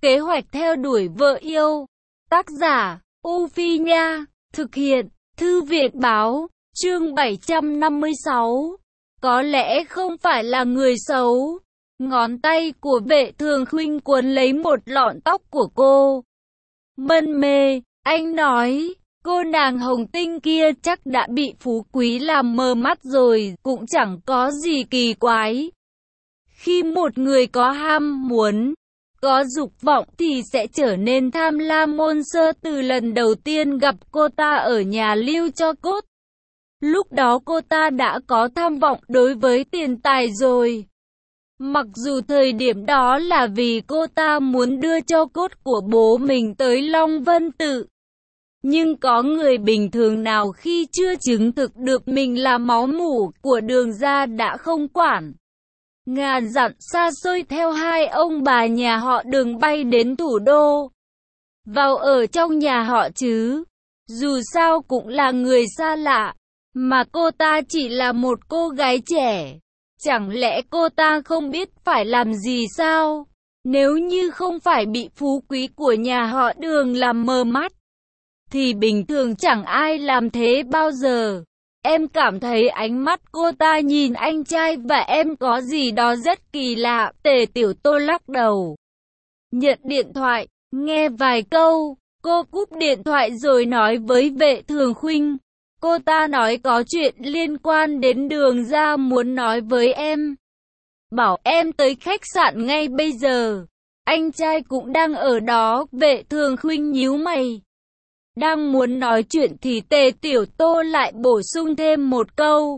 Kế hoạch theo đuổi vợ yêu. Tác giả, U Phi Nha. Thực hiện, Thư viện Báo. Chương 756. Có lẽ không phải là người xấu. Ngón tay của Vệ Thường Khuynh cuốn lấy một lọn tóc của cô. Mân mê, anh nói, cô nàng Hồng Tinh kia chắc đã bị Phú Quý làm mờ mắt rồi, cũng chẳng có gì kỳ quái. Khi một người có ham muốn, có dục vọng thì sẽ trở nên tham lam môn sơ. Từ lần đầu tiên gặp cô ta ở nhà Lưu Cho Cốt, lúc đó cô ta đã có tham vọng đối với tiền tài rồi. Mặc dù thời điểm đó là vì cô ta muốn đưa cho cốt của bố mình tới Long Vân Tự. Nhưng có người bình thường nào khi chưa chứng thực được mình là máu mủ của Đường gia đã không quản ngàn dặm xa xôi theo hai ông bà nhà họ Đường bay đến thủ đô, vào ở trong nhà họ chứ. Dù sao cũng là người xa lạ, mà cô ta chỉ là một cô gái trẻ. Chẳng lẽ cô ta không biết phải làm gì sao? Nếu như không phải bị phú quý của nhà họ Đường làm mờ mắt, thì bình thường chẳng ai làm thế bao giờ. Em cảm thấy ánh mắt cô ta nhìn anh trai và em có gì đó rất kỳ lạ. Tề Tiểu Tô lắc đầu, nhận điện thoại, nghe vài câu, cô cúp điện thoại rồi nói với Vệ Thường Khuynh. Cô ta nói có chuyện liên quan đến Đường gia muốn nói với em. Bảo em tới khách sạn ngay bây giờ. Anh trai cũng đang ở đó. Vệ Thường Khuynh nhíu mày. Đang muốn nói chuyện thì Tề Tiểu Tô lại bổ sung thêm một câu.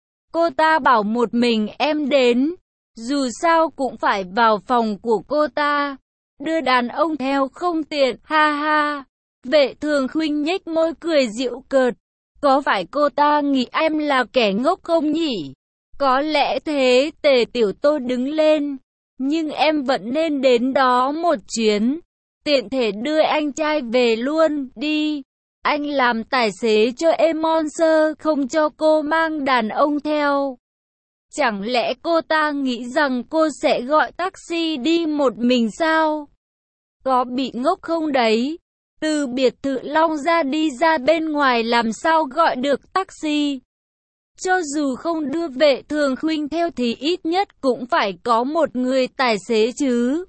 Cô ta bảo một mình em đến. Dù sao cũng phải vào phòng của cô ta. Đưa đàn ông theo không tiện, ha ha. Vệ Thường Khuynh nhếch môi cười giễu cợt. Có phải cô ta nghĩ em là kẻ ngốc không nhỉ? Có lẽ thế. Tề Tiểu Tô đứng lên. Nhưng em vẫn nên đến đó một chuyến. Tiện thể đưa anh trai về luôn, đi. Anh làm tài xế cho em Monster, không cho cô mang đàn ông theo. Chẳng lẽ cô ta nghĩ rằng cô sẽ gọi taxi đi một mình sao? Có bị ngốc không đấy? Từ biệt thự Long ra đi ra bên ngoài làm sao gọi được taxi? Cho dù không đưa Vệ Thường Khuynh theo thì ít nhất cũng phải có một người tài xế chứ.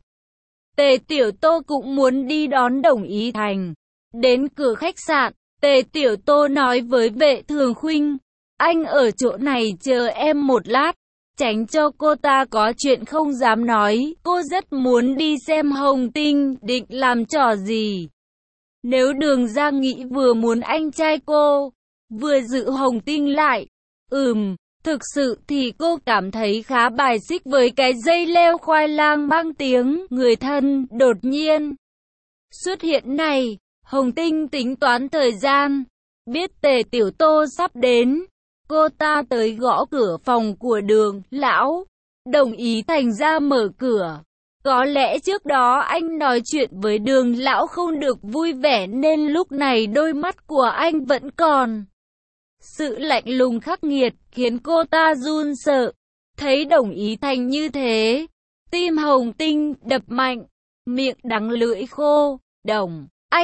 Tề Tiểu Tô cũng muốn đi đón Đồng Ý Thành. Đến cửa khách sạn, Tề Tiểu Tô nói với Vệ Thường Khuynh, anh ở chỗ này chờ em một lát, tránh cho cô ta có chuyện không dám nói. Cô rất muốn đi xem Hồng Tinh, định làm trò gì? Nếu Đường gia nghĩ vừa muốn anh trai cô, vừa giữ Hồng Tinh lại. Thực sự thì cô cảm thấy khá bài xích với cái dây leo khoai lang mang tiếng người thân đột nhiên xuất hiện này. Hồng Tinh tính toán thời gian, biết Tề Tiểu Tô sắp đến, cô ta tới gõ cửa phòng của Đường lão. Đồng Ý Thành ra mở cửa. Có lẽ trước đó anh nói chuyện với Đường lão không được vui vẻ nên lúc này đôi mắt của anh vẫn còn sự lạnh lùng khắc nghiệt, khiến cô ta run sợ. Thấy Đồng Ý Thành như thế, tim Hồng Tinh đập mạnh, miệng đắng lưỡi khô. Đồng,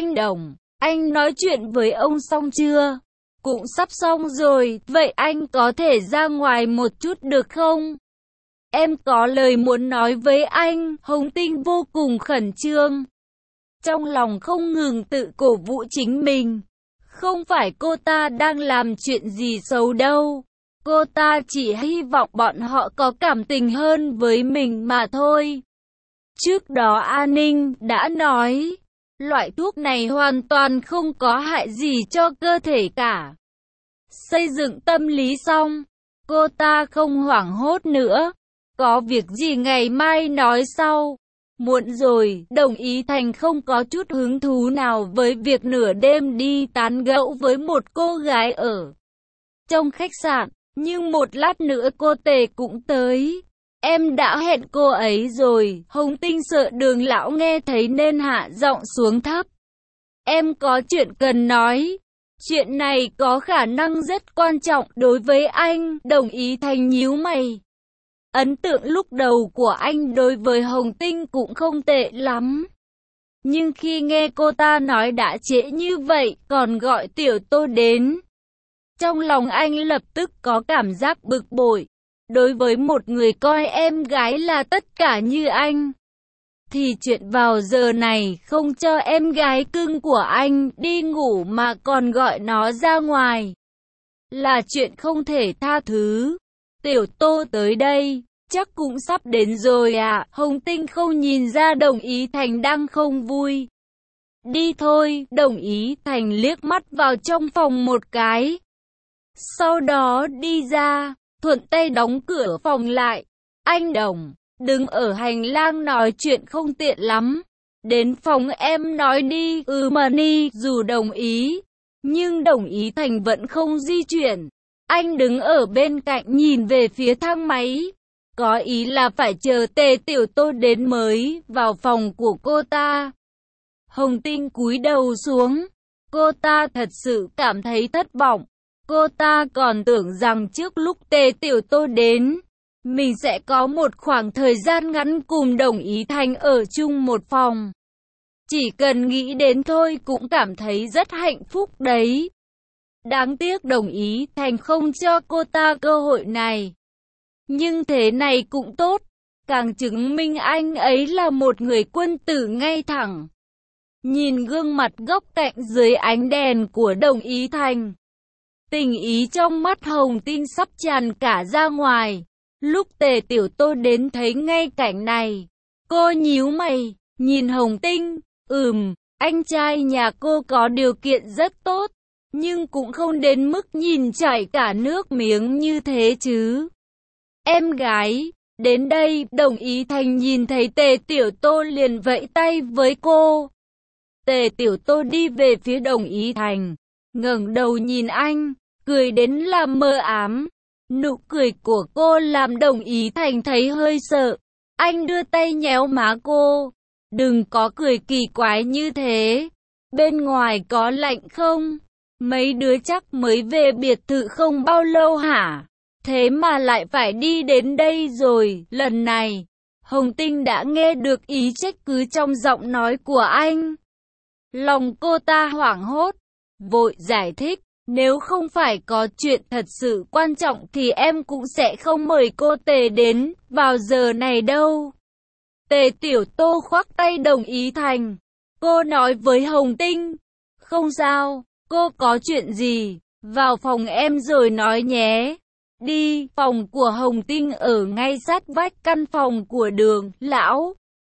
anh nói chuyện với ông xong chưa? Cũng sắp xong rồi, vậy anh có thể ra ngoài một chút được không? Em có lời muốn nói với anh. Hồng Tinh vô cùng khẩn trương, trong lòng không ngừng tự cổ vũ chính mình. Không phải cô ta đang làm chuyện gì xấu đâu. Cô ta chỉ hy vọng bọn họ có cảm tình hơn với mình mà thôi. Trước đó An Ninh đã nói, loại thuốc này hoàn toàn không có hại gì cho cơ thể cả. Xây dựng tâm lý xong, cô ta không hoảng hốt nữa. Có việc gì ngày mai nói sau. Muộn rồi. Đồng Ý Thành không có chút hứng thú nào với việc nửa đêm đi tán gẫu với một cô gái ở trong khách sạn. Nhưng một lát nữa cô Tề cũng tới. Em đã hẹn cô ấy rồi. Hồng Tinh sợ Đường lão nghe thấy nên hạ giọng xuống thấp. Em có chuyện cần nói. Chuyện này có khả năng rất quan trọng đối với anh. Đồng Ý Thành nhíu mày. Ấn tượng lúc đầu của anh đối với Hồng Tinh cũng không tệ lắm. Nhưng khi nghe cô ta nói đã trễ như vậy, còn gọi Tiểu Tô đến, trong lòng anh lập tức có cảm giác bực bội. Đối với một người coi em gái là tất cả như anh, thì chuyện vào giờ này không cho em gái cưng của anh đi ngủ mà còn gọi nó ra ngoài, là chuyện không thể tha thứ. Tiểu Tô tới đây, chắc cũng sắp đến rồi à? Hồng Tinh không nhìn ra Đồng Ý Thành đang không vui. Đi thôi, Đồng Ý Thành liếc mắt vào trong phòng một cái, sau đó đi ra, thuận tay đóng cửa phòng lại. Anh Đồng, đứng ở hành lang nói chuyện không tiện lắm. Đến phòng em nói đi. Mà đi. Dù đồng ý, nhưng Đồng Ý Thành vẫn không di chuyển. Anh đứng ở bên cạnh nhìn về phía thang máy, có ý là phải chờ Tề Tiểu Tô đến mới vào phòng của cô ta. Hồng Tinh cúi đầu xuống. Cô ta thật sự cảm thấy thất vọng. Cô ta còn tưởng rằng trước lúc Tề Tiểu Tô đến, mình sẽ có một khoảng thời gian ngắn cùng Đồng Ý Thành ở chung một phòng. Chỉ cần nghĩ đến thôi cũng cảm thấy rất hạnh phúc đấy. Đáng tiếc Đồng Ý Thành không cho cô ta cơ hội này. Nhưng thế này cũng tốt, càng chứng minh anh ấy là một người quân tử ngay thẳng. Nhìn gương mặt góc cạnh dưới ánh đèn của Đồng Ý Thành, tình ý trong mắt Hồng Tinh sắp tràn cả ra ngoài. Lúc Tề Tiểu Tô đến thấy ngay cảnh này, cô nhíu mày, nhìn Hồng Tinh. Anh trai nhà cô có điều kiện rất tốt, nhưng cũng không đến mức nhìn chảy cả nước miếng như thế chứ. Em gái, đến đây. Đồng Ý Thành nhìn thấy Tề Tiểu Tô liền vẫy tay với cô. Tề Tiểu Tô đi về phía Đồng Ý Thành, ngẩng đầu nhìn anh, cười đến làm mờ ám. Nụ cười của cô làm Đồng Ý Thành thấy hơi sợ. Anh đưa tay nhéo má cô. Đừng có cười kỳ quái như thế. Bên ngoài có lạnh không? Mấy đứa chắc mới về biệt thự không bao lâu hả? Thế mà lại phải đi đến đây rồi. Lần này, Hồng Tinh đã nghe được ý trách cứ trong giọng nói của anh. Lòng cô ta hoảng hốt, vội giải thích. Nếu không phải có chuyện thật sự quan trọng thì em cũng sẽ không mời cô Tề đến vào giờ này đâu. Tề Tiểu Tô khoác tay Đồng Ý Thành. Cô nói với Hồng Tinh. Không sao, cô có chuyện gì, vào phòng em rồi nói nhé. Đi. Phòng của Hồng Tinh ở ngay sát vách căn phòng của Đường lão.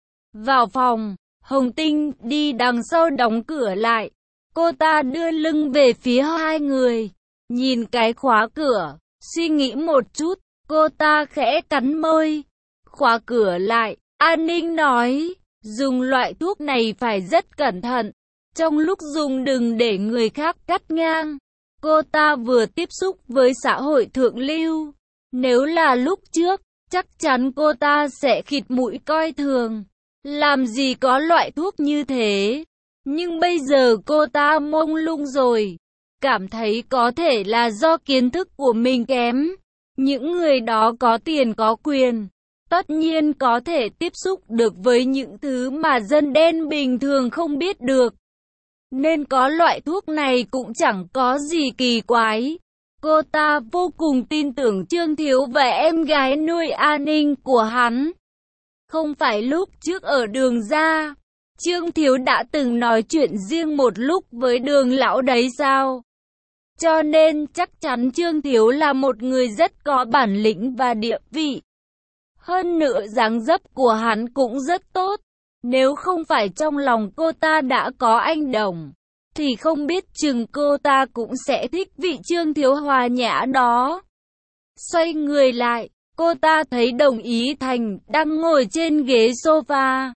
Vào phòng, Hồng Tinh đi đằng sau đóng cửa lại. Cô ta đưa lưng về phía hai người, nhìn cái khóa cửa, suy nghĩ một chút, cô ta khẽ cắn môi, khóa cửa lại. An ninh nói, dùng loại thuốc này phải rất cẩn thận, trong lúc dùng đừng để người khác cắt ngang. Cô ta vừa tiếp xúc với xã hội thượng lưu, nếu là lúc trước, chắc chắn cô ta sẽ khịt mũi coi thường, làm gì có loại thuốc như thế. Nhưng bây giờ cô ta mông lung rồi, cảm thấy có thể là do kiến thức của mình kém. Những người đó có tiền có quyền, tất nhiên có thể tiếp xúc được với những thứ mà dân đen bình thường không biết được. Nên có loại thuốc này cũng chẳng có gì kỳ quái. Cô ta vô cùng tin tưởng Trương Thiếu và em gái nuôi An Ninh của hắn. Không phải lúc trước ở Đường ra, Trương Thiếu đã từng nói chuyện riêng một lúc với Đường lão đấy sao? Cho nên chắc chắn Trương Thiếu là một người rất có bản lĩnh và địa vị. Hơn nữa dáng dấp của hắn cũng rất tốt. Nếu không phải trong lòng cô ta đã có anh Đồng, thì không biết chừng cô ta cũng sẽ thích vị Trương Thiếu hòa nhã đó. Xoay người lại, cô ta thấy Đồng Ý Thành đang ngồi trên ghế sofa,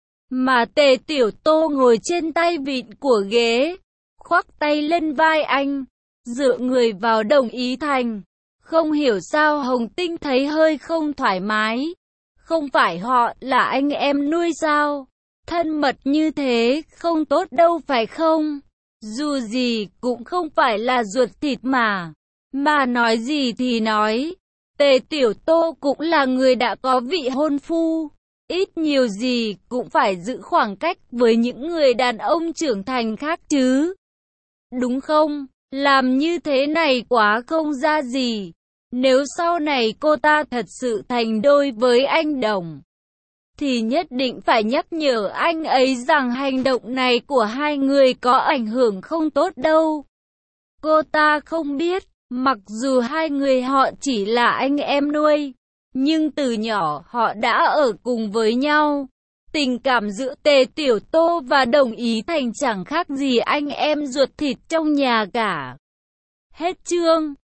mà Tề Tiểu Tô ngồi trên tay vịn của ghế, khoác tay lên vai anh, dựa người vào Đồng Ý Thành. Không hiểu sao Hồng Tinh thấy hơi không thoải mái. Không phải họ là anh em nuôi sao? Thân mật như thế không tốt đâu phải không? Dù gì cũng không phải là ruột thịt mà. Mà nói gì thì nói, Tề Tiểu Tô cũng là người đã có vị hôn phu. ít nhiều gì cũng phải giữ khoảng cách với những người đàn ông trưởng thành khác chứ. Đúng không? Làm như thế này quá không ra gì. Nếu sau này cô ta thật sự thành đôi với anh Đồng, thì nhất định phải nhắc nhở anh ấy rằng hành động này của hai người có ảnh hưởng không tốt đâu. Cô ta không biết, mặc dù hai người họ chỉ là anh em nuôi, nhưng từ nhỏ họ đã ở cùng với nhau. Tình cảm giữa Tề Tiểu Tô và Đồng Ý Thành chẳng khác gì anh em ruột thịt trong nhà cả. Hết chương.